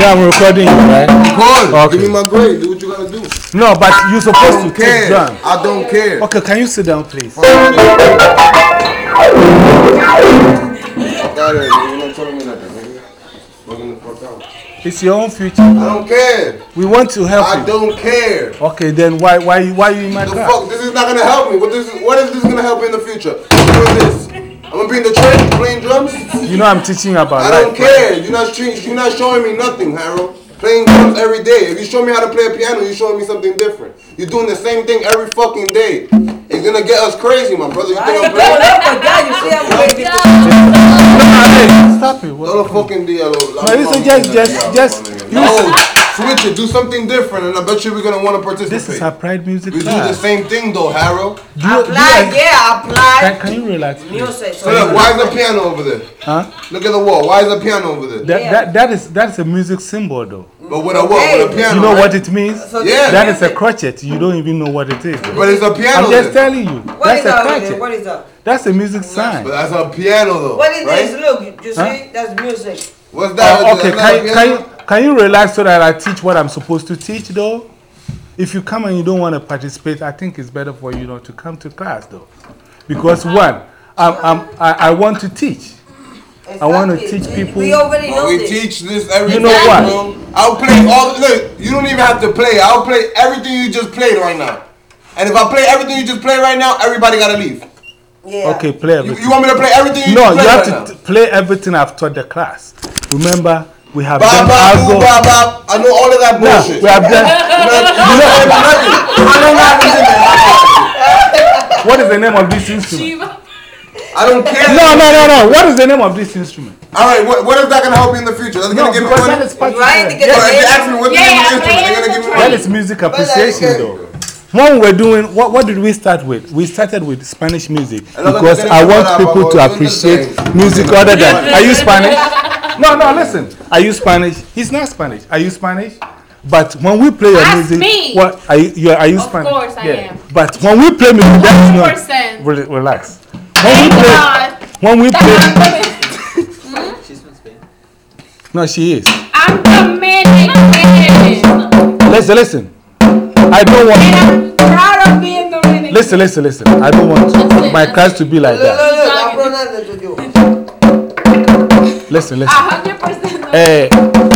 know I'm recording you, right? Record. Okay. Give me my grade. Do what you gotta do. No, but you're supposed to take drums. I don't care. Okay, can you sit down, please? Got it. You're not telling me nothing, nigga. Fucking the fuck out. It's your own future. I don't care. We want to help you. I don't care. Okay, then why you in my car? Fuck, this is not gonna help me. What is this gonna help me in the future? What is this? I'm gonna be in the train playing drums? You know I'm teaching about I don't care. You're not showing me nothing, Harold. Playing drums every day. If you show me how to play a piano, you're showing me something different. You're doing the same thing every fucking day. It's gonna get us crazy, my brother. You think I'm playing? Stop it. Don't fucking deal. No, listen, just switch it. Do something different, and I bet you we're gonna want to participate. This is our Pride Music class. We do the same thing though, Harold. Apply. Can you relax? Music. So look, why is the piano over there? Huh? Look at the wall. Why is the piano over there? That's a music symbol though. But with a what? With a piano. You know what it means? So That is a crotchet. You don't even know what it is. But it's a piano. I'm just telling you. That's a crotchet. What is that? That's a music sign. But that's a piano though. What is right? this? Look, you see? That's music. What's that? Okay, can you relax so that I teach what I'm supposed to teach though? If you come and you don't want to participate, I think it's better for you not to come to class though. Because one, I want to teach. I want to teach people. We already know we this. teach this every You know what? Bro. I'll play all. Look, you don't even have to play. I'll play everything you just played right now. And if I play everything you just played right now, everybody gotta leave. Yeah. Okay, play everything. You want me to play everything you No, just you played have to play everything I've taught the class. Remember, we have done algo. I know all of that bullshit. We have done. What is the name of this instrument? I don't care. No. What is the name of this instrument? All right, what is that gonna help me in the future? That's gonna give me money. That is part of Right? it. To get If you ask me what's the name of the instrument, they're gonna give me That money. is music appreciation though. When we were doing, what did we start with? We started with Spanish music because I want people to appreciate music other than. Are you Spanish? No, listen. Are you Spanish? He's not Spanish. Are you Spanish? But when we play your music, what are you? Are you Spanish? Of course I am. But when we play music, that's not. 100%. Relax. When we play. She's from Spain. No, she is. I'm Dominican. Listen. I don't want. And I'm proud of being Dominican. Listen. I don't want my class to be like that. Look, Listen. 100%.